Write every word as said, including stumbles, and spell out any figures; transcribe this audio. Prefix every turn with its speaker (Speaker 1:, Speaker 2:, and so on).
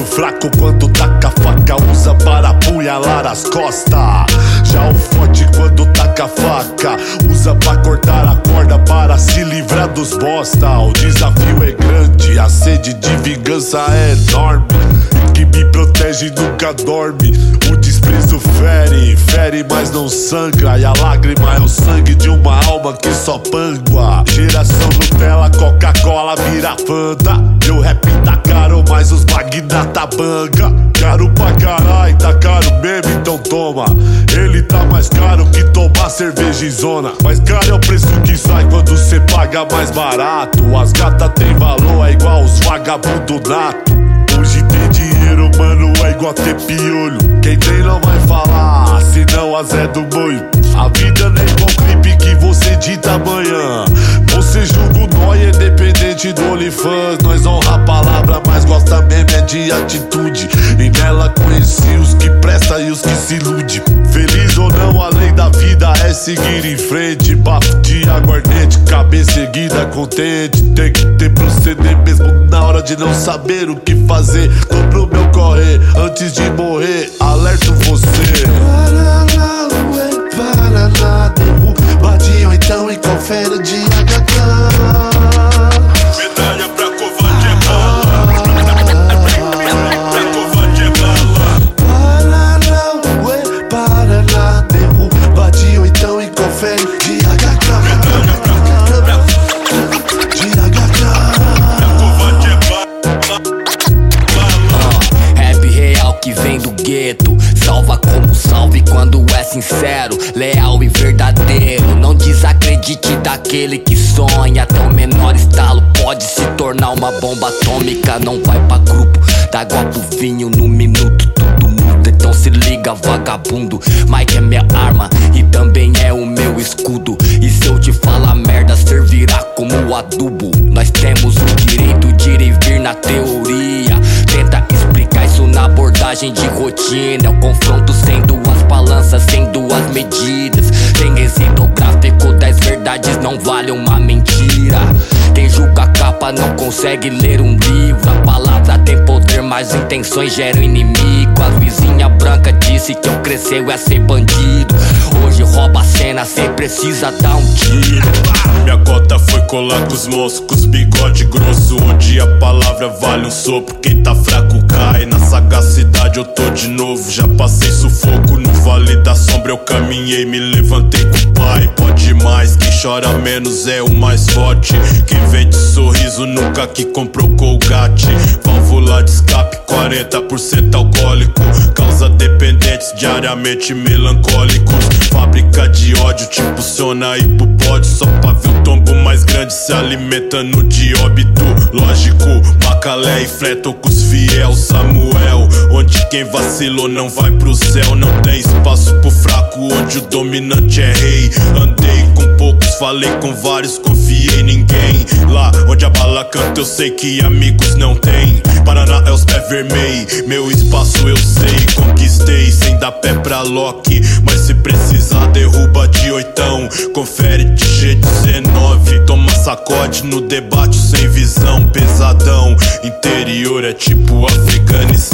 Speaker 1: fraco quando taca a faca usa para apunhalar as costas. Já o forte quando taca a faca usa pra cortar a corda para se livrar dos bosta. O desafio é grande, a sede de vingança é enorme. Que me protege nunca dorme. O desprezo fere, fere mas não sangra. E a lágrima é o sangue de uma alma que só pangua. Geração Nutella, Coca-Cola, vira Fanta. Meu rap tá caro, mas os magnata banga. Caro pra carai, tá caro mesmo, então toma. Ele tá mais caro que tomar cerveja em zona. Mas caro é o preço que sai quando cê paga mais barato. As gatas tem valor, é igual os vagabundo nato. Hoje ter dinheiro, mano, é igual ter piolho. Quem tem não vai falar, senão a Zé do Moio. A vida não é igual clipe que você edita amanhã. Você julga o nóia independente do OnlyFans. Nós honra a palavra, mas gosta mesmo é de atitude. E nela conheci os que presta e os que se ilude. Feliz ou não, a lei da vida é seguir em frente. Bafo de aguardente, cabeça erguida, contente. Tem que ter proceder mesmo na hora de não saber o que fazer. Tô pro meu correr, antes de morrer, alerto você.
Speaker 2: Paraná, ué, Paraná, derruba ou então e confere de H K.
Speaker 1: Medalha pra covarde é bala. Pra covarde é bala.
Speaker 2: Paraná, ué, Paraná, derruba ou então e confere de H K.
Speaker 1: Medalha pra
Speaker 2: de H K.
Speaker 1: Pra covarde é bala.
Speaker 3: Rap real que vem do gueto. Salva como salve quando é sincero, leal e verdadeiro. Não desacredite daquele que sonha. Até o menor estalo pode se tornar uma bomba atômica. Não vai pra grupo, dá água pro vinho no minuto. Tudo muda, então se liga vagabundo. Mike é minha arma e também é o meu escudo. E se eu te falar merda, servirá como adubo. Nós temos o direito de ir e vir na teoria. Tenta explicar isso na abordagem de rotina. É o confronto sem duas balanças, sem duas medidas. Sem resíduo gráfico, dez verdades não vale uma mentira. Quem julga a capa não consegue ler um livro. A palavra tem poder, mas intenções geram inimigo. A vizinha branca disse que eu cresceu é ser bandido. Hoje rouba a cena sem precisa dar um tiro.
Speaker 1: Minha cota foi colar com os moços, com os bigode grosso. Onde a palavra vale um sopro, quem tá fraco cai. Na sagacidade eu tô de novo, já passei sufoco. No vale da sombra eu caminhei, me levantei com o pai. Pode mais, quem chora menos é o mais forte. Quem vende sorriso nunca que comprou Colgate. Válvula de escape, quarenta por cento alcoólico. Causa dependentes, diariamente melancólicos. Fábrica de ódio, te impulsiona e pro pódio. Só pra ver o tombo mais grande se alimentando de óbito. Lógico, Macalé e Fleto com os fiel Samuel. Onde quem vacilou não vai pro céu. Não tem espaço pro fraco, onde o dominante é rei. Andei com poucos, falei com vários, confiei em ninguém. Lá onde a bala canta eu sei que amigos não tem. Paraná é os pés vermelhos, meu espaço eu sei. Conquistei sem dar pé pra Loki. Mas se precisar derruba de oitão. Confere de G dezenove. Toma sacode no debate sem visão. Pesadão, interior é tipo Afeganistão.